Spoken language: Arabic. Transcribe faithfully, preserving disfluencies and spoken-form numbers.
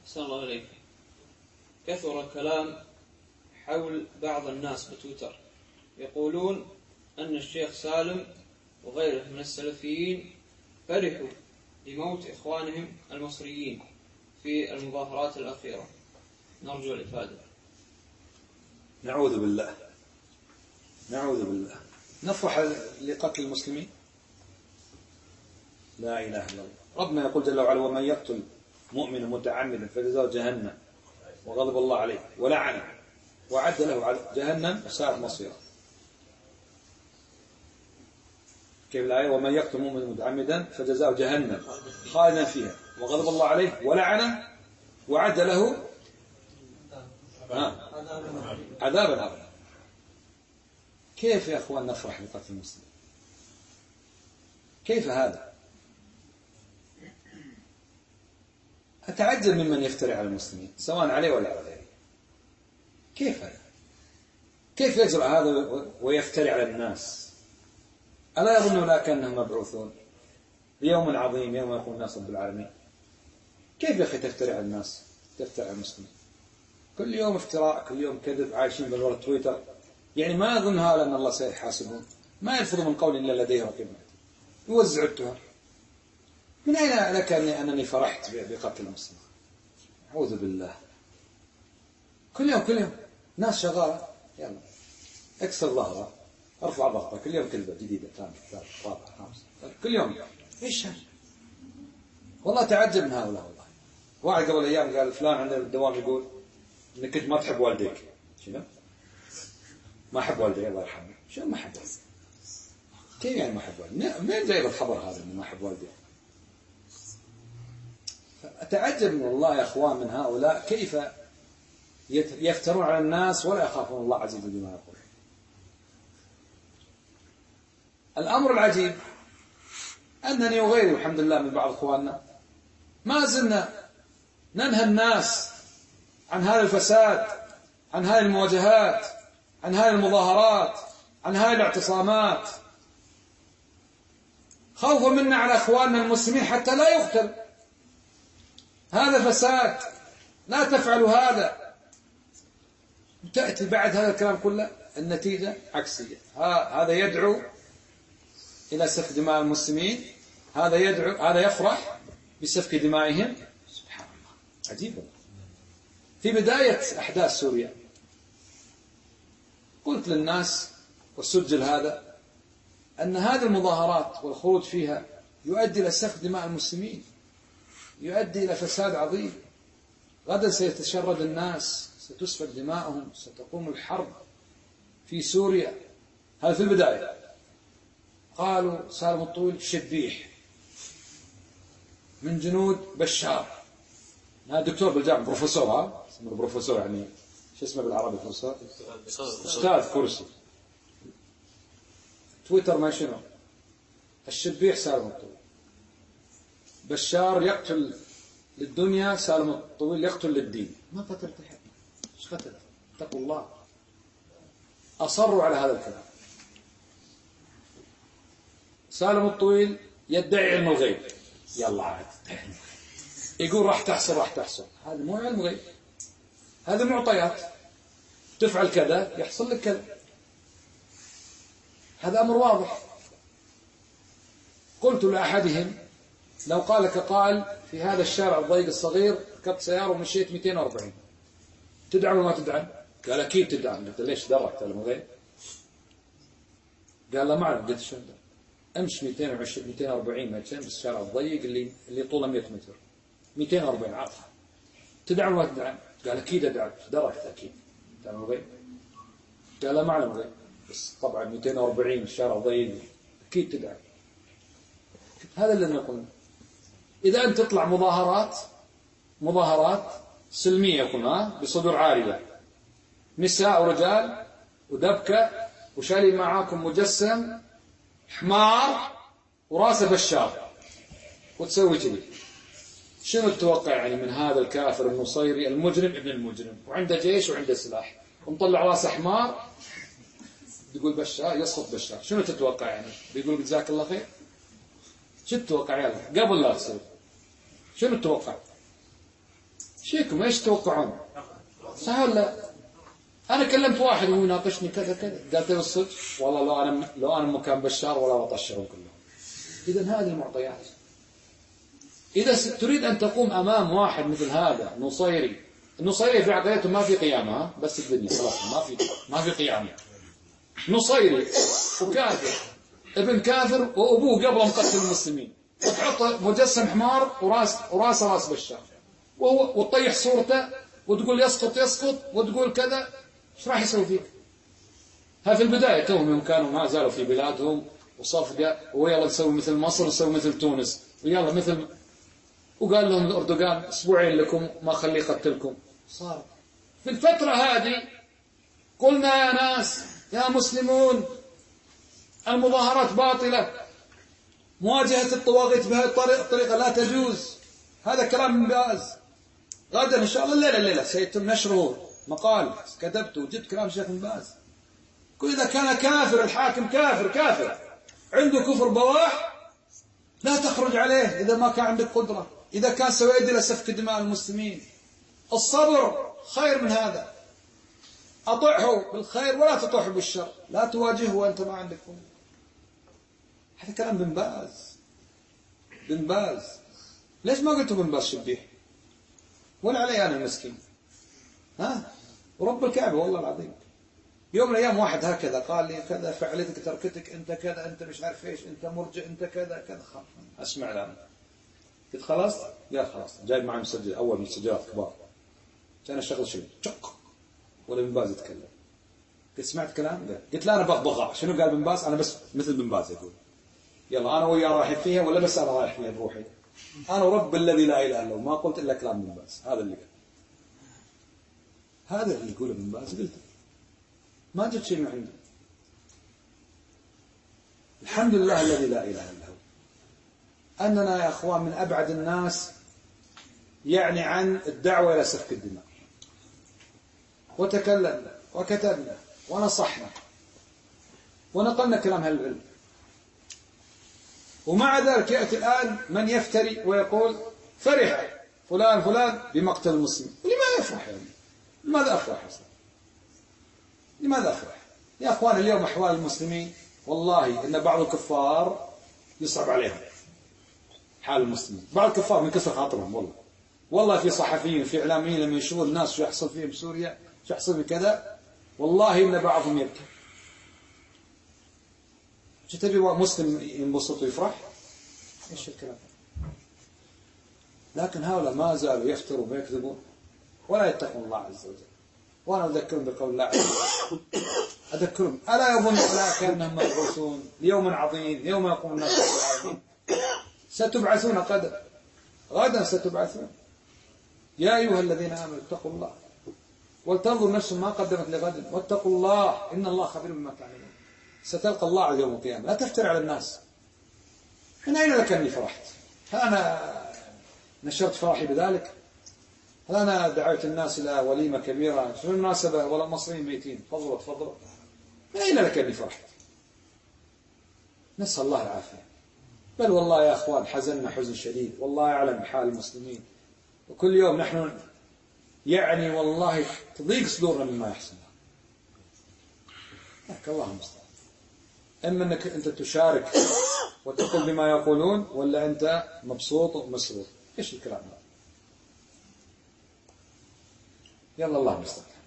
أحسن الله إليك. كثر الكلام حول بعض الناس بتويتر يقولون أن الشيخ سالم وغيره من السلفيين فرحوا بموت إخوانهم المصريين في المظاهرات الأخيرة، نرجو الإفادة. نعوذ بالله نعوذ بالله. نفرح لقتل المسلمين؟ لا إله إلا الله. ربنا يقول جل وعلا: ومن يقتل مؤمنا متعمدا فجزاؤه جهنم وغضب الله عليه ولعنه وأعد له جهنم وساءت مصيره. كيف الآية؟ ومن يقتل مؤمنا متعمدا فجزاؤه جهنم خالدا فيها وغضب الله عليه ولعنه وأعد له عذابا عظيما. كيف يا أخوان نفرح لقتل المسلمين؟ كيف هذا؟ أتعجب ممن يفتري على المسلمين سواء عليه ولا على غيره. كيف هذا؟ كيف يجرأ هذا ويفتري على الناس؟ ألا يظن أولئك أنهم مبعوثون ليوم عظيم يوم يقوم الناس رب العالمين؟ كيف يا أخي تفتري على الناس، تفتري على المسلمين؟ كل يوم افتراء، كل يوم كذب، عايشين بالورا تويتر. يعني ما يظن هذا أن الله سيحاسبهم؟ ما يلفظ من قول إلا لديه رقيب عتيد، يوزع التهم. من أين لك أنني فرحت بقتل المسلمين؟ أعوذ بالله. كل يوم كل يوم ناس شغالة، يلا اكسر ظهره، ارفع ضغطه، كل يوم كذبة جديدة ثانية ثالثة رابعة خامسة، كل يوم. ايش هذا؟ والله تعجب من هؤلاء. والله واحد قبل أيام قال فلان عندنا بالدوام يقول إنك كنت ما تحب والديك. شنو؟ ما أحب والدي الله يرحمه. شنو ما أحب والدي؟ كيف يعني ما أحب والدي؟ مين جايب الخبر هذا إنه ما أحب والدي؟ أتعجب من الله يا أخوان من هؤلاء، كيف يفترون على الناس ولا يخافون الله عز وجل بما يقول. الأمر العجيب أنني وغيري الحمد لله من بعض أخواننا ما زلنا ننهى الناس عن هذا الفساد، عن هذه المواجهات، عن هذه المظاهرات، عن هذه الاعتصامات، خوفا منا على أخواننا المسلمين حتى لا يقتل. هذا فساد، لا تفعلوا هذا. تأتي بعد هذا الكلام كله النتيجة عكسية. هذا يدعو إلى سفك دماء المسلمين، هذا يدعو، هذا يفرح بسفك دمائهم. سبحان الله، عجيب. في بداية أحداث سوريا قلت للناس وسجل هذا أن هذه المظاهرات والخروج فيها يؤدي إلى سفك دماء المسلمين، يؤدي إلى فساد عظيم. غدا سيتشرد الناس، ستسفك دماؤهم، ستقوم الحرب في سوريا. هذا في البداية. قالوا سالم الطويل شبيح من جنود بشار. هذا دكتور بالجامعة، بروفيسور، ها اسمه بروفيسور، يعني شو اسمه بالعربي بروفيسور؟ أستاذ كرسي. تويتر ما شنو؟ الشبيح سالم الطويل. بشار يقتل للدنيا، سالم الطويل يقتل للدين. ما قتلت أحد. ايش قتل؟ اتقوا الله. أصروا على هذا الكلام. سالم الطويل يدعي علم الغيب. يلا عاد يقول راح تحصل راح تحصل. هذا مو علم غيب، هذا معطيات. تفعل كذا يحصل لك كذا. هذا أمر واضح. قلت لأحدهم لو قال لك قائل في هذا الشارع الضيق الصغير ركبت سيارة ومشيت مئتين وأربعين، تدعم ولا ما تدعم؟ قال أكيد تدعم. قلت ليش دركت علم الغيب؟ قال لا ما أعرف. قلت شو امشي مئتين وعشرين مئتين وأربعين متر بالشارع الضيق اللي اللي طوله مئة متر، مئتين وأربعين عطها. تدعم ولا تدعم؟ قال أكيد أدعم. دركت أكيد تعلم الغيب؟ قال لا ما أعلم الغيب، بس طبعا مئتين وأربعين الشارع ضيق أكيد تدعم. هذا اللي نقول. إذا أنت تطلع مظاهرات مظاهرات سلمية قلنا بصدور عارية، نساء ورجال ودبكة وشالي معاكم مجسم حمار وراسه بشار وتسوي كذي، شنو تتوقع يعني من هذا الكافر النصيري المجرم ابن المجرم وعنده جيش وعنده سلاح ومطلع راسه حمار يقول بشار يسقط بشار؟ شنو تتوقع يعني؟ بيقول جزاك الله خير؟ شو تتوقع يلا قبل لا تصير؟ شنو تتوقع؟ شيكم ايش تتوقعون؟ صح ولا؟ انا كلمت واحد وهو يناقشني كذا كذا، قالت له الصدق والله لو انا لو انا مكان بشار ولا بطشرهم كلهم. اذا هذه المعطيات. اذا تريد ان تقوم امام واحد مثل هذا نصيري، النصيري في عقيدته ما في قيامه، بس الدنيا خلاص ما في ما في قيامه. نصيري وكافر، ابن كافر وابوه قبله مقتل المسلمين، وتحط مجسم حمار وراس وراسه راس بشار، وهو وتطيح صورته وتقول يسقط يسقط وتقول كذا، ايش راح يسوي فيك؟ ها في البدايه توهم يوم كانوا ما زالوا في بلادهم وصفقه، ويلا نسوي مثل مصر نسوي مثل تونس، ويلا مثل، وقال لهم اردوغان اسبوعين لكم ما خليه يقتلكم. صار في الفتره هذه قلنا يا ناس يا مسلمون المظاهرات باطله، مواجهه الطواغيت بهذه الطريقه لا تجوز. هذا كلام من باز. غدا ان شاء الله الليله الليله سيتم نشره مقال كتبته وجبت كلام الشيخ بن باز. كل اذا كان كافر الحاكم كافر كافر عنده كفر بواح لا تخرج عليه اذا ما كان عندك قدره، اذا كان سيؤدي الى سفك دماء المسلمين. الصبر خير من هذا. اطعه بالخير ولا تطعه بالشر، لا تواجهه وانت ما عندك قدره. هذا كلام بن باز. بن باز ليش ما قلت بن باز شبيح؟ ولا علي انا المسكين. ها ورب الكعبه والله العظيم يوم من الايام واحد هكذا قال لي كذا فعلتك تركتك انت كذا انت مش عارف ايش انت مرجع انت كذا كذا. اسمع الان قلت خلاص يا خلاص جايب معي مسجل اول من السجلات كبار كان اشغل شيء تشق ولا بن باز يتكلم. قلت سمعت كلام ده؟ قلت لا انا بغبغاء. شنو قال بن باز؟ انا بس مثل بن باز يقول يلا انا وياه رايح فيها ولا بس انا رايح فيها بروحي. انا رب الذي لا اله الا هو ما قلت الا كلام بن باز. هذا اللي قال هذا اللي يقوله بن باز قلت ما جت شيء من عنده. الحمد لله الذي لا اله الا هو اننا يا اخوان من ابعد الناس يعني عن الدعوه الى سفك الدماء، وتكلمنا وكتبنا ونصحنا ونقلنا كلام اهل العلم، ومع ذلك ياتي الان من يفتري ويقول فرح فلان فلان بمقتل المسلمين. لماذا يفرح يعني؟ لماذا افرح اصلا؟ لماذا افرح؟ يا اخوان اليوم احوال المسلمين والله ان بعض الكفار يصعب عليهم حال المسلمين. بعض الكفار من كسر خاطرهم والله والله في صحفيين في اعلاميين لما يشوفوا الناس شو يحصل فيهم بسوريا شو يحصل في كذا والله ان بعضهم يبكي. شو تبي مسلم ينبسط ويفرح؟ ايش الكلام؟ لكن هؤلاء ما زالوا يفتروا ويكذبون ولا يتقون الله عز وجل. وانا اذكرهم بقول الله عز وجل اذكرهم الا يظن اولئك انهم مبعوثون ليوم عظيم يوم يقوم الناس رب العالمين. ستبعثون غدا غدا ستبعثون. يا ايها الذين امنوا اتقوا الله ولتنظر نفس ما قدمت لغد واتقوا الله ان الله خبير بما تعملون. ستلقى الله يوم القيامه. لا تفتر على الناس. من اين لك اني فرحت؟ هل انا نشرت فرحي بذلك؟ هل أنا دعوت الناس إلى وليمة كبيرة؟ شنو المناسبة؟ ولا مصريين ميتين تفضلوا تفضلوا. من أين لك أني فرحت؟ نسأل الله العافية. بل والله يا أخوان حزننا حزن شديد والله أعلم حال المسلمين، وكل يوم نحن يعني والله تضيق صدورنا مما يحصل. لك الله المستعان. إما أنك أنت تشارك وتقول بما يقولون ولا أنت مبسوط ومسرور. إيش الكلام هذا؟ يلا الله المستعان.